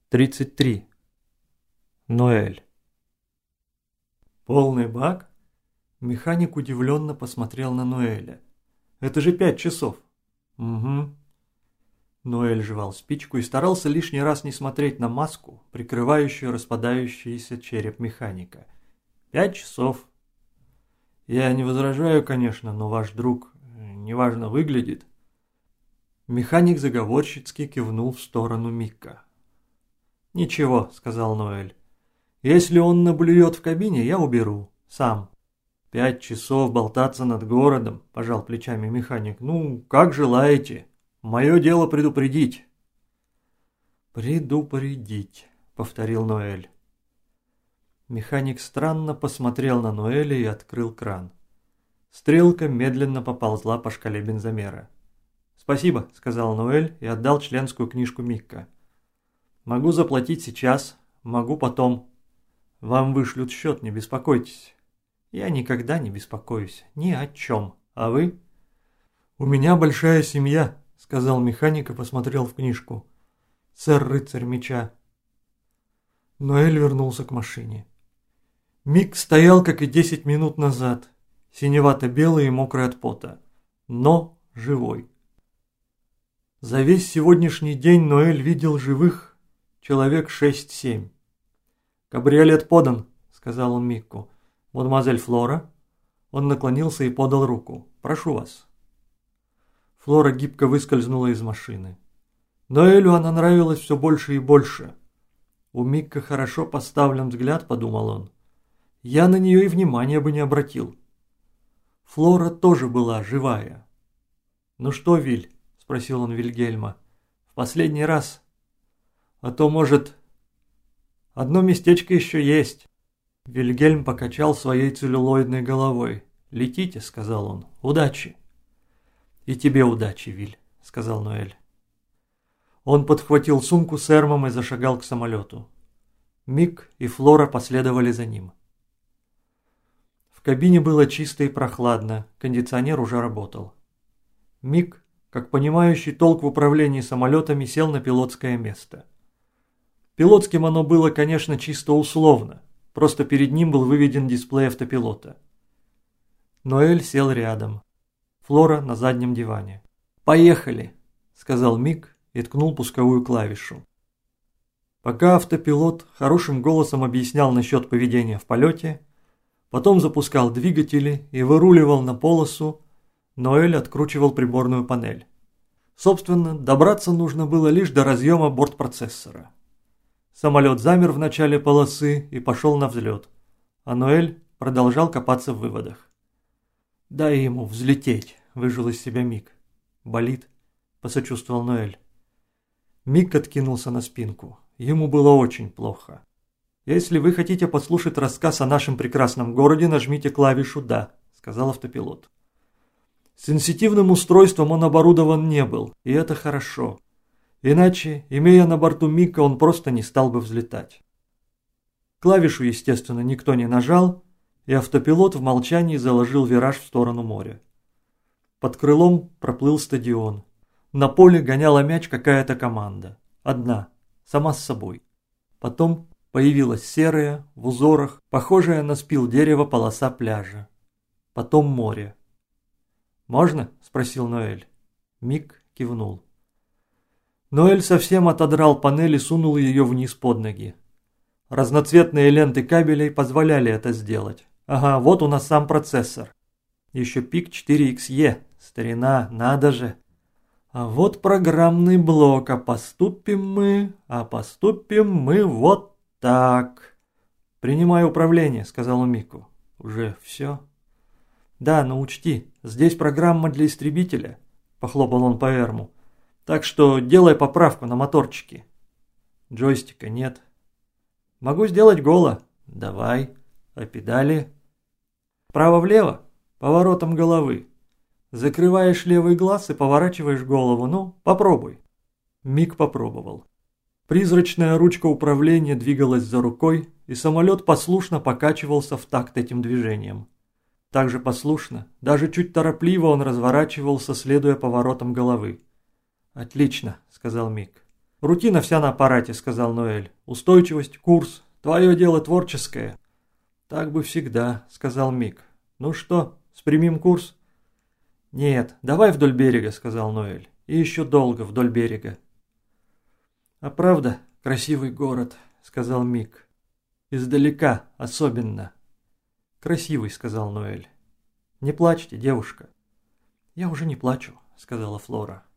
33. Ноэль. Полный бак? Механик удивленно посмотрел на Ноэля. Это же 5 часов. Угу. Ноэль жевал спичку и старался лишний раз не смотреть на маску, прикрывающую распадающийся череп механика. 5 часов. Я не возражаю, конечно, но ваш друг неважно выглядит. Механик заговорщицки кивнул в сторону Микка. «Ничего», — сказал Ноэль. «Если он наблюет в кабине, я уберу. Сам». 5 часов болтаться над городом», — пожал плечами механик. «Ну, как желаете. Мое дело предупредить». «Предупредить», — повторил Ноэль. Механик странно посмотрел на Ноэля и открыл кран. Стрелка медленно поползла по шкале бензомера. «Спасибо», — сказал Ноэль и отдал членскую книжку Микка. «Могу заплатить сейчас, могу потом. Вам вышлют счет, не беспокойтесь». «Я никогда не беспокоюсь, ни о чем. А вы?» «У меня большая семья», — сказал механик и посмотрел в книжку. «Сэр-рыцарь меча». Ноэль вернулся к машине. Мик стоял, как и 10 минут назад, синевато-белый и мокрый от пота, но живой. За весь сегодняшний день Ноэль видел живых человек 6-7. «Кабриолет подан», — сказал он Микку. «Мадемуазель Флора?» Он наклонился и подал руку. «Прошу вас». Флора гибко выскользнула из машины. Ноэлю она нравилась все больше и больше. «У Микка хорошо поставлен взгляд», — подумал он. «Я на нее и внимания бы не обратил». Флора тоже была живая. «Ну что, Виль?» — спросил он Вильгельма. «В последний раз. А то, может, одно местечко еще есть». Вильгельм покачал своей целлюлоидной головой. «Летите», — сказал он. «Удачи». «И тебе удачи, Виль», — сказал Ноэль. Он подхватил сумку с эрмом и зашагал к самолету. Мик и Флора последовали за ним. В кабине было чисто и прохладно, кондиционер уже работал. Мик, как понимающий толк в управлении самолетами, сел на пилотское место. Пилотским оно было, конечно, чисто условно. Просто перед ним был выведен дисплей автопилота. Ноэль сел рядом. Флора на заднем диване. «Поехали», — сказал Мик и ткнул пусковую клавишу. Пока автопилот хорошим голосом объяснял насчет поведения в полете, потом запускал двигатели и выруливал на полосу, Ноэль откручивал приборную панель. Собственно, добраться нужно было лишь до разъема бортпроцессора. Самолет замер в начале полосы и пошел на взлет, а Ноэль продолжал копаться в выводах. «Дай ему взлететь», — выжил из себя Мик. «Болит?» — посочувствовал Ноэль. Мик откинулся на спинку. Ему было очень плохо. «Если вы хотите послушать рассказ о нашем прекрасном городе, нажмите клавишу «Да», — сказал автопилот. Сенситивным устройством он оборудован не был, и это хорошо. Иначе, имея на борту Мика, он просто не стал бы взлетать. Клавишу, естественно, никто не нажал, и автопилот в молчании заложил вираж в сторону моря. Под крылом проплыл стадион. На поле гоняла мяч какая-то команда. Одна, сама с собой. Потом появилась серая, в узорах, похожая на спил дерева полоса пляжа. Потом море. «Можно?» – спросил Ноэль. Мик кивнул. Ноэль совсем отодрал панель и сунул ее вниз под ноги. Разноцветные ленты кабелей позволяли это сделать. Ага, вот у нас сам процессор. Еще PIC 4XE. Старина, надо же. А вот программный блок. А поступим мы вот так. «Принимай управление», — сказал он Мику. «Уже все?» «Да, но учти, здесь программа для истребителя», — похлопал он по эрму. «Так что делай поправку на моторчике». «Джойстика нет». «Могу сделать голо». «Давай. А педали?» «Вправо-влево, поворотом головы. Закрываешь левый глаз и поворачиваешь голову. Ну, попробуй». Мик попробовал. Призрачная ручка управления двигалась за рукой, и самолет послушно покачивался в такт этим движением. Так же послушно, даже чуть торопливо он разворачивался, следуя поворотам головы. «Отлично», — сказал Мик. «Рутина вся на аппарате», — сказал Ноэль. «Устойчивость, курс. Твое дело творческое». «Так бы всегда», — сказал Мик. «Ну что, спрямим курс?» «Нет, давай вдоль берега», — сказал Ноэль. «И еще долго вдоль берега». «А правда, красивый город», — сказал Мик. «Издалека особенно». «Красивый», — сказал Ноэль. «Не плачьте, девушка». «Я уже не плачу», — сказала Флора.